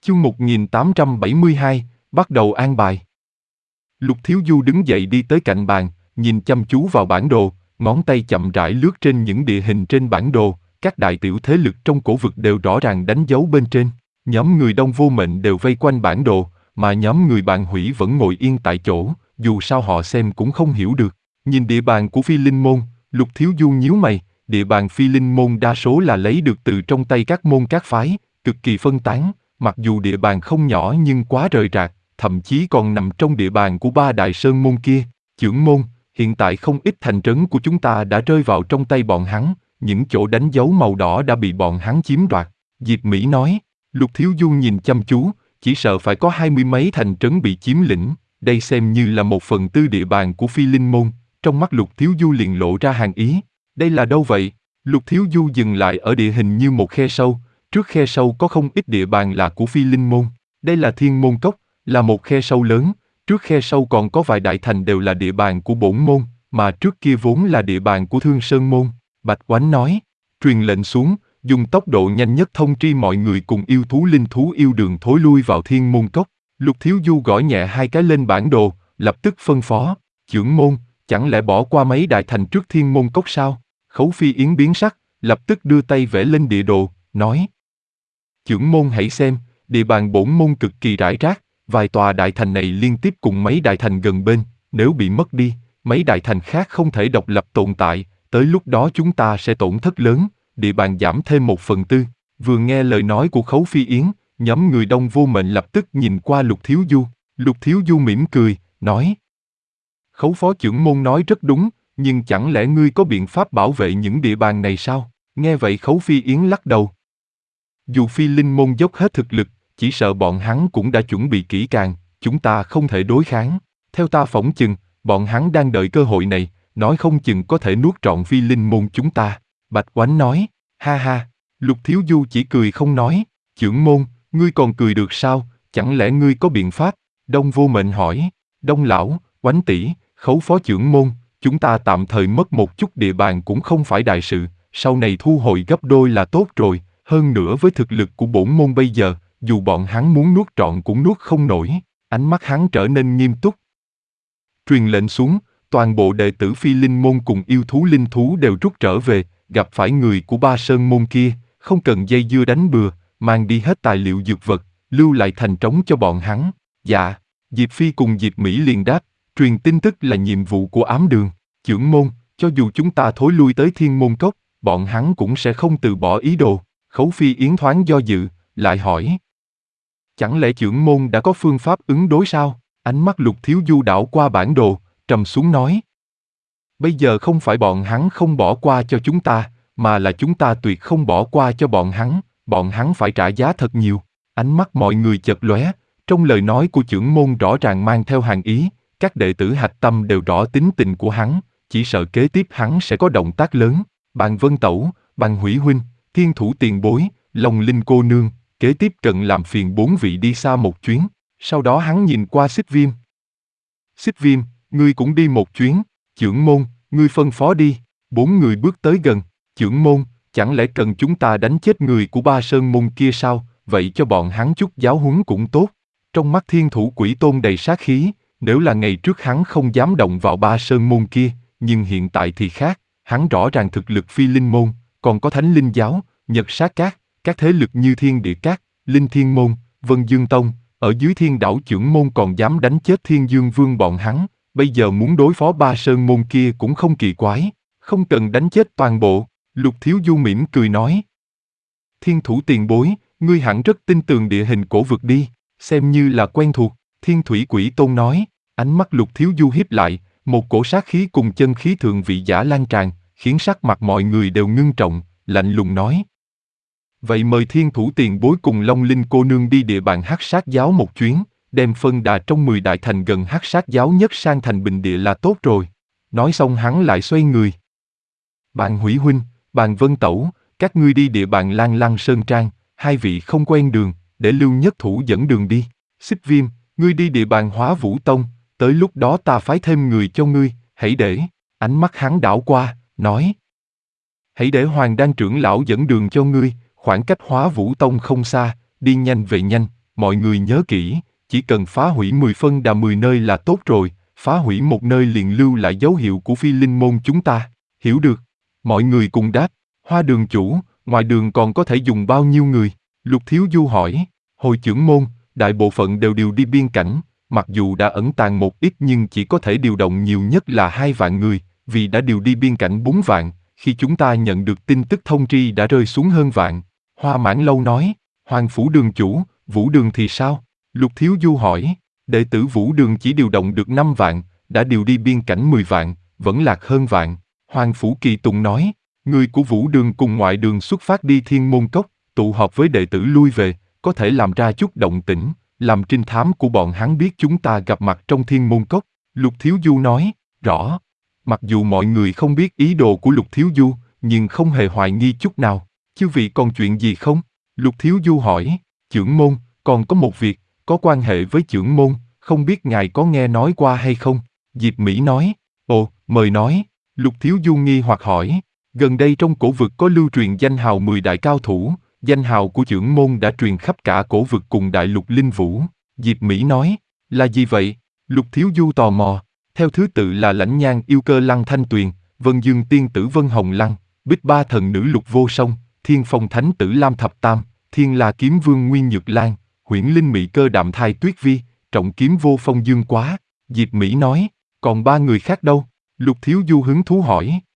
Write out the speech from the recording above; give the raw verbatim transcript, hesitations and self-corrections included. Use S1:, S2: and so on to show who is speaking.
S1: Chương một nghìn tám trăm bảy mươi hai, bắt đầu an bài. Lục Thiếu Du đứng dậy đi tới cạnh bàn, nhìn chăm chú vào bản đồ, ngón tay chậm rãi lướt trên những địa hình trên bản đồ, các đại tiểu thế lực trong cổ vực đều rõ ràng đánh dấu bên trên. Nhóm người Đông Vô Mệnh đều vây quanh bản đồ, mà nhóm người Bàn Hủy vẫn ngồi yên tại chỗ, dù sao họ xem cũng không hiểu được. Nhìn địa bàn của Phi Linh Môn, Lục Thiếu Du nhíu mày, địa bàn Phi Linh Môn đa số là lấy được từ trong tay các môn các phái, cực kỳ phân tán. Mặc dù địa bàn không nhỏ nhưng quá rời rạc, thậm chí còn nằm trong địa bàn của ba đại sơn môn kia. Chưởng môn, hiện tại không ít thành trấn của chúng ta đã rơi vào trong tay bọn hắn, những chỗ đánh dấu màu đỏ đã bị bọn hắn chiếm đoạt. Diệp Mỹ nói. Lục Thiếu Du nhìn chăm chú, chỉ sợ phải có hai mươi mấy thành trấn bị chiếm lĩnh, đây xem như là một phần tư địa bàn của Phi Linh Môn. Trong mắt Lục Thiếu Du liền lộ ra hàn ý. Đây là đâu vậy? Lục Thiếu Du dừng lại ở địa hình như một khe sâu. Trước khe sâu có không ít địa bàn là của Phi Linh Môn. Đây là Thiên Môn Cốc, là một khe sâu lớn. Trước khe sâu còn có vài đại thành đều là địa bàn của bổn môn, mà trước kia vốn là địa bàn của Thương Sơn Môn. Bạch Oánh nói, truyền lệnh xuống, dùng tốc độ nhanh nhất thông tri mọi người cùng yêu thú linh thú yêu đường thối lui vào Thiên Môn Cốc. Lục Thiếu Du gõ nhẹ hai cái lên bản đồ, lập tức phân phó, chưởng môn, chẳng lẽ bỏ qua mấy đại thành trước Thiên Môn Cốc sao? Khấu Phi Yến biến sắc, lập tức đưa tay vẽ lên địa đồ, nói. Chưởng môn hãy xem, địa bàn bổn môn cực kỳ rải rác, vài tòa đại thành này liên tiếp cùng mấy đại thành gần bên, nếu bị mất đi, mấy đại thành khác không thể độc lập tồn tại, tới lúc đó chúng ta sẽ tổn thất lớn, địa bàn giảm thêm một phần tư. Vừa nghe lời nói của Khấu Phi Yến, nhóm người Đông Vô Mệnh lập tức nhìn qua Lục Thiếu Du. Lục Thiếu Du mỉm cười, nói. Khấu phó chưởng môn nói rất đúng, nhưng chẳng lẽ ngươi có biện pháp bảo vệ những địa bàn này sao? Nghe vậy Khấu Phi Yến lắc đầu. Dù Phi Linh Môn dốc hết thực lực, chỉ sợ bọn hắn cũng đã chuẩn bị kỹ càng, chúng ta không thể đối kháng. Theo ta phỏng chừng, bọn hắn đang đợi cơ hội này, nói không chừng có thể nuốt trọn Phi Linh Môn chúng ta. Bạch Oánh nói, ha ha, Lục Thiếu Du chỉ cười không nói. Chưởng môn, ngươi còn cười được sao, chẳng lẽ ngươi có biện pháp? Đông Vô Mệnh hỏi. Đông lão, Oánh tỷ, Khấu phó chưởng môn, chúng ta tạm thời mất một chút địa bàn cũng không phải đại sự, sau này thu hồi gấp đôi là tốt rồi. Hơn nữa với thực lực của bổn môn bây giờ, dù bọn hắn muốn nuốt trọn cũng nuốt không nổi. Ánh mắt hắn trở nên nghiêm túc. Truyền lệnh xuống, toàn bộ đệ tử Phi Linh Môn cùng yêu thú linh thú đều rút trở về, gặp phải người của ba sơn môn kia, không cần dây dưa đánh bừa, mang đi hết tài liệu dược vật, lưu lại thành trống cho bọn hắn. Dạ, Diệp Phi cùng Diệp Mỹ liền đáp, truyền tin tức là nhiệm vụ của ám đường. Chưởng môn, cho dù chúng ta thối lui tới Thiên Môn Cốc, bọn hắn cũng sẽ không từ bỏ ý đồ. Khấu Phi Yến thoáng do dự, lại hỏi. Chẳng lẽ chưởng môn đã có phương pháp ứng đối sao? Ánh mắt Lục Thiếu Du đảo qua bản đồ, trầm xuống nói. Bây giờ không phải bọn hắn không bỏ qua cho chúng ta, mà là chúng ta tuyệt không bỏ qua cho bọn hắn, bọn hắn phải trả giá thật nhiều. Ánh mắt mọi người chợt lóe, trong lời nói của chưởng môn rõ ràng mang theo hàn ý, các đệ tử hạch tâm đều rõ tính tình của hắn, chỉ sợ kế tiếp hắn sẽ có động tác lớn. Bàn Vân Tẩu, Bàn Hủy huynh, Thiên Thủ tiền bối, Long Linh cô nương, kế tiếp cần làm phiền bốn vị đi xa một chuyến. Sau đó hắn nhìn qua Xích Viêm. Xích Viêm, ngươi cũng đi một chuyến. Chưởng môn, ngươi phân phó đi. Bốn người bước tới gần. Chưởng môn, chẳng lẽ cần chúng ta đánh chết người của ba sơn môn kia sao? Vậy cho bọn hắn chút giáo huấn cũng tốt. Trong mắt Thiên Thủ Quỷ Tôn đầy sát khí, nếu là ngày trước hắn không dám động vào ba sơn môn kia, nhưng hiện tại thì khác, hắn rõ ràng thực lực Phi Linh Môn, còn có Thánh Linh Giáo, Nhật Sát Các, các thế lực như Thiên Địa Các, Linh Thiên Môn, Vân Dương Tông, ở dưới Thiên Đảo chưởng môn còn dám đánh chết Thiên Dương Vương bọn hắn, bây giờ muốn đối phó ba sơn môn kia cũng không kỳ quái, không cần đánh chết toàn bộ. Lục Thiếu Du mỉm cười nói. Thiên Thủ tiền bối, ngươi hẳn rất tin tường địa hình cổ vực đi, xem như là quen thuộc. Thiên Thủy Quỷ Tôn nói. Ánh mắt Lục Thiếu Du hiếp lại, một cổ sát khí cùng chân khí thượng vị giả lan tràn, khiến sắc mặt mọi người đều ngưng trọng, lạnh lùng nói. Vậy mời Thiên Thủ tiền bối cùng Long Linh cô nương đi địa bàn Hắc Sát Giáo một chuyến, đem phân đà trong mười đại thành gần Hắc Sát Giáo nhất sang thành bình địa là tốt rồi. Nói xong hắn lại xoay người. Bàn Hủy huynh, Bàn Vân Tẩu, các ngươi đi địa bàn Lan Lăng Sơn Trang, hai vị không quen đường, để Lưu Nhất Thủ dẫn đường đi. Xích Viêm, ngươi đi địa bàn Hóa Vũ Tông, tới lúc đó ta phái thêm người cho ngươi, hãy để. Ánh mắt hắn đảo qua, nói. Hãy để Hoàng Đan trưởng lão dẫn đường cho ngươi, khoảng cách Hóa Vũ Tông không xa, đi nhanh về nhanh, mọi người nhớ kỹ, chỉ cần phá hủy mười phân đà mười nơi là tốt rồi, phá hủy một nơi liền lưu lại dấu hiệu của phi linh môn chúng ta. Hiểu được. Mọi người cùng đáp. Hoa đường chủ, ngoài đường còn có thể dùng bao nhiêu người? Lục Thiếu Du hỏi. Hồi trưởng môn, đại bộ phận đều điều đi biên cảnh, mặc dù đã ẩn tàng một ít nhưng chỉ có thể điều động nhiều nhất là hai vạn người, vì đã điều đi biên cảnh bốn vạn, khi chúng ta nhận được tin tức thông tri đã rơi xuống hơn vạn. Hoa Mãn Lâu nói. Hoàng phủ đường chủ, Vũ Đường thì sao? Lục Thiếu Du hỏi. Đệ tử Vũ Đường chỉ điều động được năm vạn, đã điều đi biên cảnh mười vạn, vẫn lạc hơn vạn. Hoàng phủ Kỳ Tùng nói. Người của Vũ Đường cùng ngoại đường xuất phát đi Thiên Môn Cốc, tụ họp với đệ tử lui về, có thể làm ra chút động tĩnh, làm trinh thám của bọn hắn biết chúng ta gặp mặt trong Thiên Môn Cốc. Lục Thiếu Du nói. Rõ. Mặc dù mọi người không biết ý đồ của Lục Thiếu Du, nhưng không hề hoài nghi chút nào. Chư vị còn chuyện gì không? Lục Thiếu Du hỏi. Chưởng môn, còn có một việc, có quan hệ với chưởng môn, không biết ngài có nghe nói qua hay không? Diệp Mỹ nói. Ồ, mời nói. Lục Thiếu Du nghi hoặc hỏi. Gần đây trong cổ vực có lưu truyền danh hào mười đại cao thủ, danh hào của chưởng môn đã truyền khắp cả cổ vực cùng đại lục linh vũ. Diệp Mỹ nói. Là gì vậy? Lục Thiếu Du tò mò. Theo thứ tự là Lãnh Nhan yêu cơ Lăng Thanh Tuyền, Vân Dương tiên tử Vân Hồng Lăng, Bích Ba thần nữ Lục Vô Song, Thiên Phong thánh tử Lam Thập Tam, Thiên La kiếm vương Nguyên Nhược Lan, Huyễn Linh Mị cơ Đạm Thai Tuyết Vi, Trọng kiếm vô phong Dương Quá. Diệp Mỹ nói. Còn ba người khác đâu? Lục Thiếu Du hứng thú hỏi.